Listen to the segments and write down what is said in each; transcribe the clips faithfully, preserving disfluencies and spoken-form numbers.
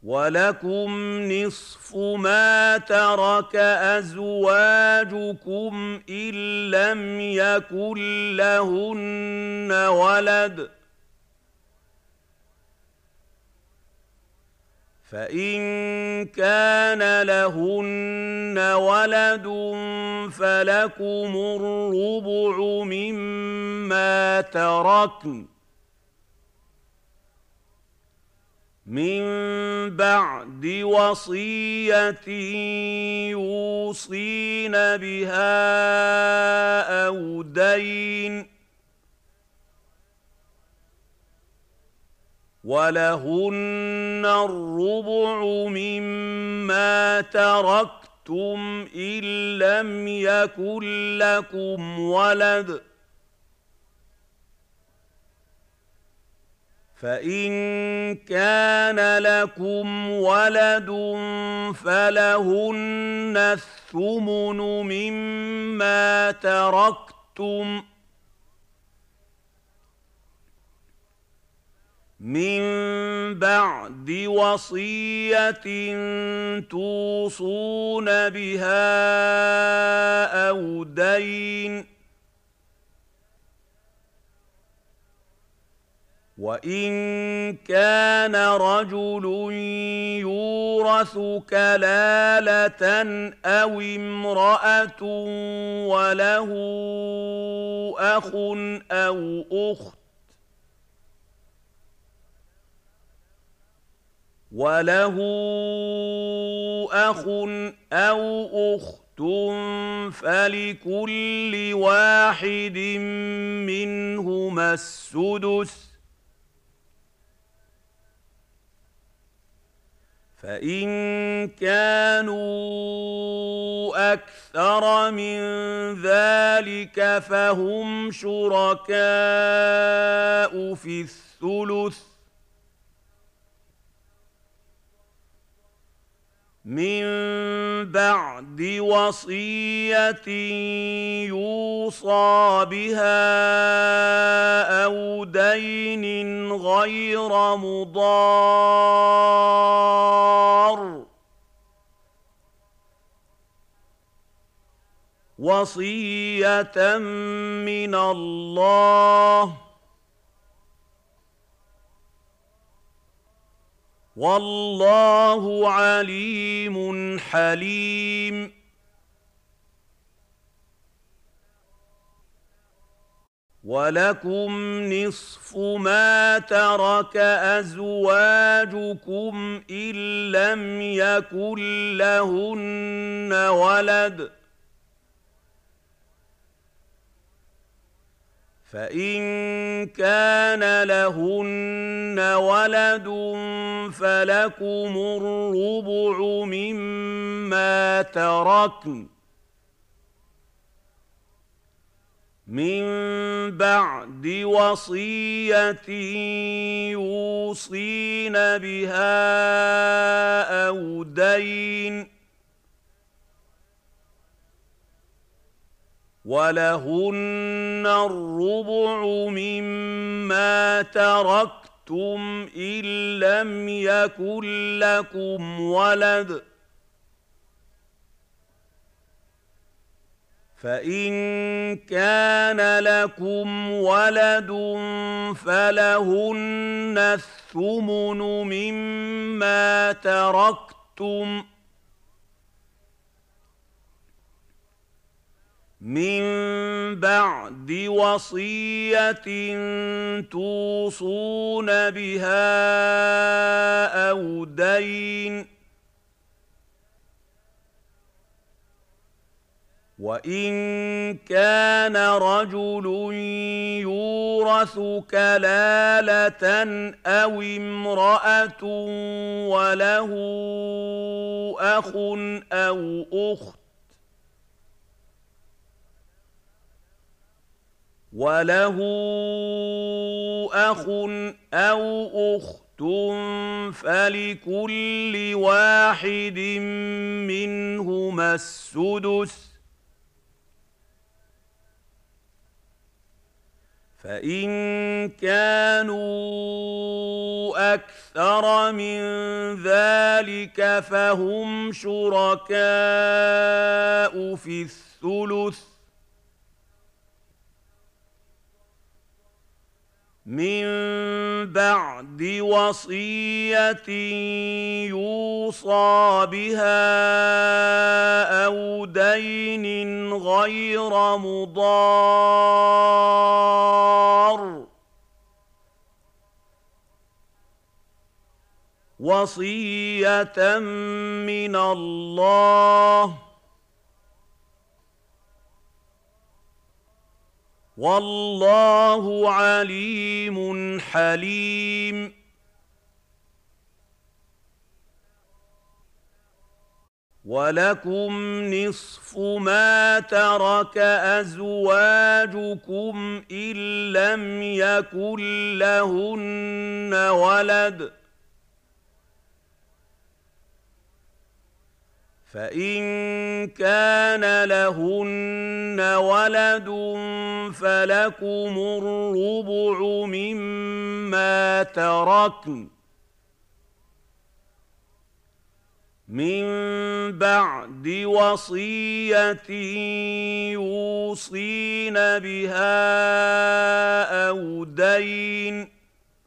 وَلَكُمْ نِصْفُ مَا تَرَكَ أَزْوَاجُكُمْ إِن لَّمْ يَكُن لَّهُنَّ وَلَدٌ ۚ فَإِن كَانَ لَهُنَّ وَلَدٌ فَلَكُمُ الرُّبُعُ مِمَّا تَرَكْنَ مِن بَعْدِ وَصِيَّةٍ يُوصِينَ بِهَا أَوْ دَيْنٍ ۗ وَلَهُنَّ الرُّبُعُ مِمَّا تَرَكْتُمْ إِن لَّمْ يَكُن لَّكُمْ وَلَدٌ ۚ فَإِن كَانَ لَكُمْ وَلَدٌ فَلَهُنَّ الثُّمُنُ مِمَّا تَرَكْتُم مِّن بَعْدِ وَصِيَّةٍ تُوصُونَ بِهَا أَوْ دَيْنٍ ۗ وَإِن كَانَ رَجُلٌ يُورَثُ كَلَالَةً أَوْ امْرَأَةٌ وَلَهُ أَخٌ أَوْ أُخْتٌ وَلَهُ أَخٌ أَوْ أُخْتٌ فَلِكُلِّ وَاحِدٍ مِّنْهُمَا السُّدُسُ ۚ فَإِن كَانُوا أَكْثَرَ مِن ذَٰلِكَ فَهُمْ شُرَكَاءُ فِي الثُّلُثِ مِن بَعْدِ وَصِيَّةٍ يُوصَىٰ بِهَا أَوْ دَيْنٍ غَيْرَ مُضَارٍّ ۚ وَصِيَّةً مِّنَ اللَّهِ ۗ وَاللَّهُ عَلِيمٌ حَلِيمٌ. وَلَكُمْ نِصْفُ مَا تَرَكَ أَزْوَاجُكُمْ إِن لَّمْ يَكُن لَّهُنَّ وَلَدٌ ۚ فَإِن كَانَ لَهُنَّ وَلَدٌ فَلَكُمُ الرُّبُعُ مِمَّا تَرَكْنَ مِن بَعْدِ وَصِيَّةٍ يُوصِينَ بِهَا أَوْ دَيْنٍ ۗ وَلَهُنَّ الرُّبُعُ مِمَّا تَرَكْتُمْ إِن لَّمْ يَكُن لَّكُمْ وَلَدٌ ۚ فَإِن كَانَ لَكُمْ وَلَدٌ فَلَهُنَّ الثُّمُنُ مِمَّا تَرَكْتُم مِّن بَعْدِ وَصِيَّةٍ تُوصُونَ بِهَا أَوْ دَيْنٍ ۗ وَإِن كَانَ رَجُلٌ يُورَثُ كَلَالَةً أَوْ امْرَأَةٌ وَلَهُ أَخٌ أَوْ أُخْتٌ وَلَهُ أَخٌ أَوْ أُخْتٌ فَلِكُلِّ وَاحِدٍ مِّنْهُمَا السُّدُسُ ۚ فإن كانوا أكثر من ذلك فهم شركاء في الثلث من بعد وصية يوصى بها أو دين غير مضار وصية من الله والله عليم حليم. ولكم نصف ما ترك أزواجكم إن لم يكن لهن ولد فإن كان لهن ولد فلكم الربع مما تركن من بعد وصية يوصين بها أو دين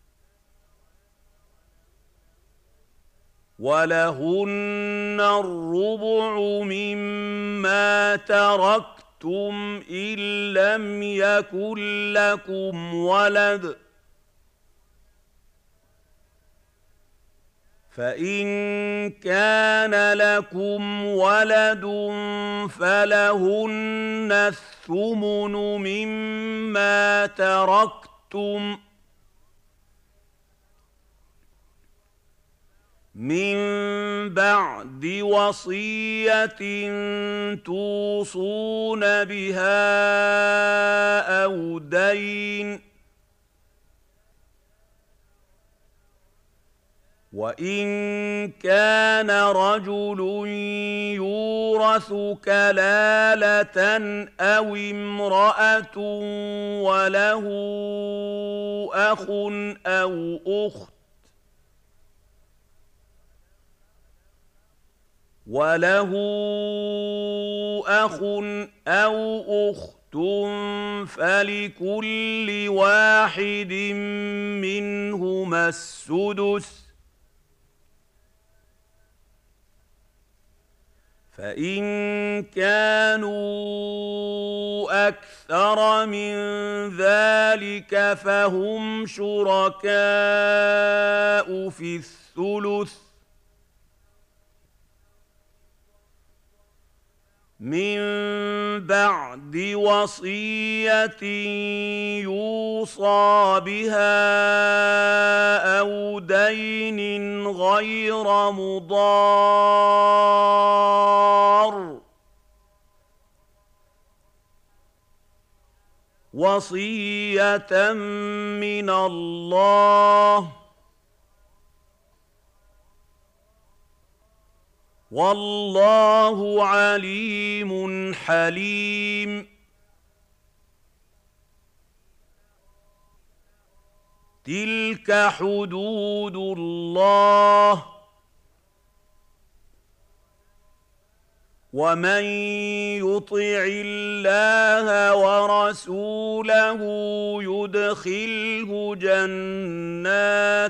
ولهن الربع مما تركتم إن لم يكن لكم ولد فإن كان لكم ولد فلهن الثمن مما تركتم من بعد وصية توصون بها أو دين وإن كان رجل يورث كلالة أو امرأة وله أخ أو أخت وله أخ أو أخت فلكل واحد منهما السدس فإن كانوا أكثر من ذلك فهم شركاء في الثلث من بعد وصية يوصى بها أو دين غير مضار وصية من الله والله عليم حليم. تلك حدود الله ومن يطع الله ورسوله يدخله جنات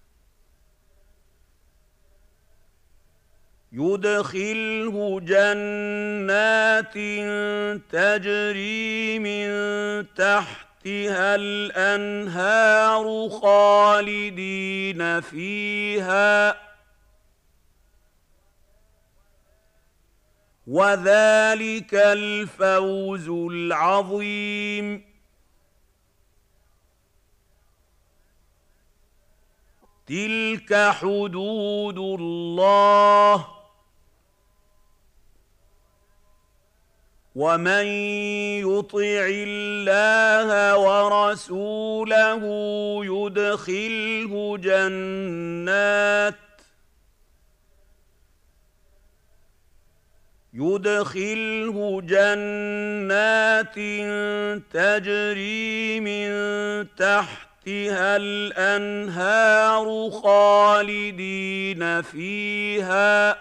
يدخله جنات تجري من تحتها الأنهار خالدين فيها وذلك الفوز العظيم. تلك حدود الله ومن يطع الله ورسوله يدخله جنات يدخله جنات تجري من تحتها الأنهار خالدين فيها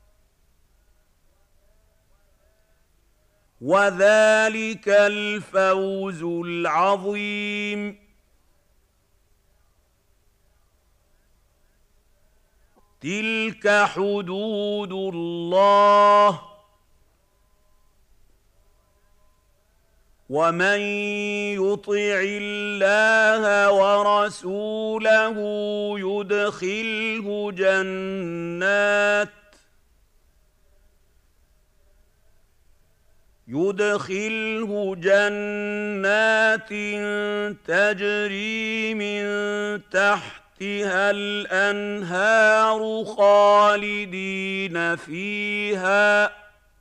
وذلك الفوز العظيم. تلك حدود الله ومن يطع الله ورسوله يدخله جنات يدخله جنات تجري من تحتها الأنهار خالدين فيها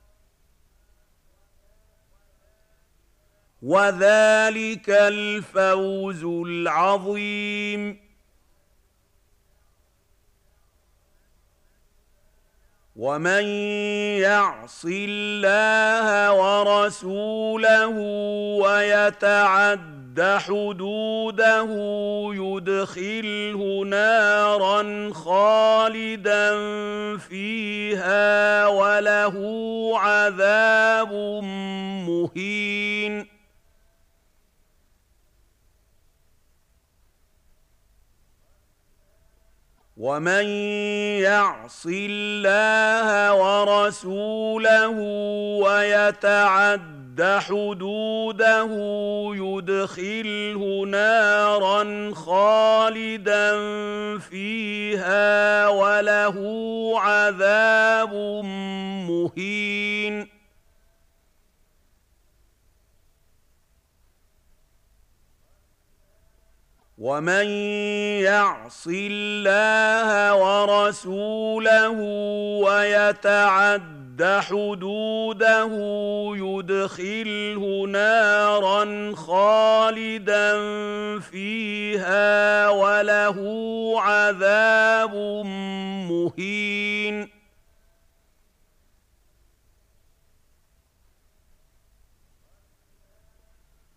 وذلك الفوز العظيم. ومن يعص الله ورسوله ويتعد حدوده يدخله نارا خالدا فيها وله عذاب مهين. ومن يعص الله ورسوله ويتعد حدوده يدخله نارا خالدا فيها وله عذاب مهين. ومن يعص الله ورسوله ويتعد حدوده يدخله نارا خالدا فيها وله عذاب مهين.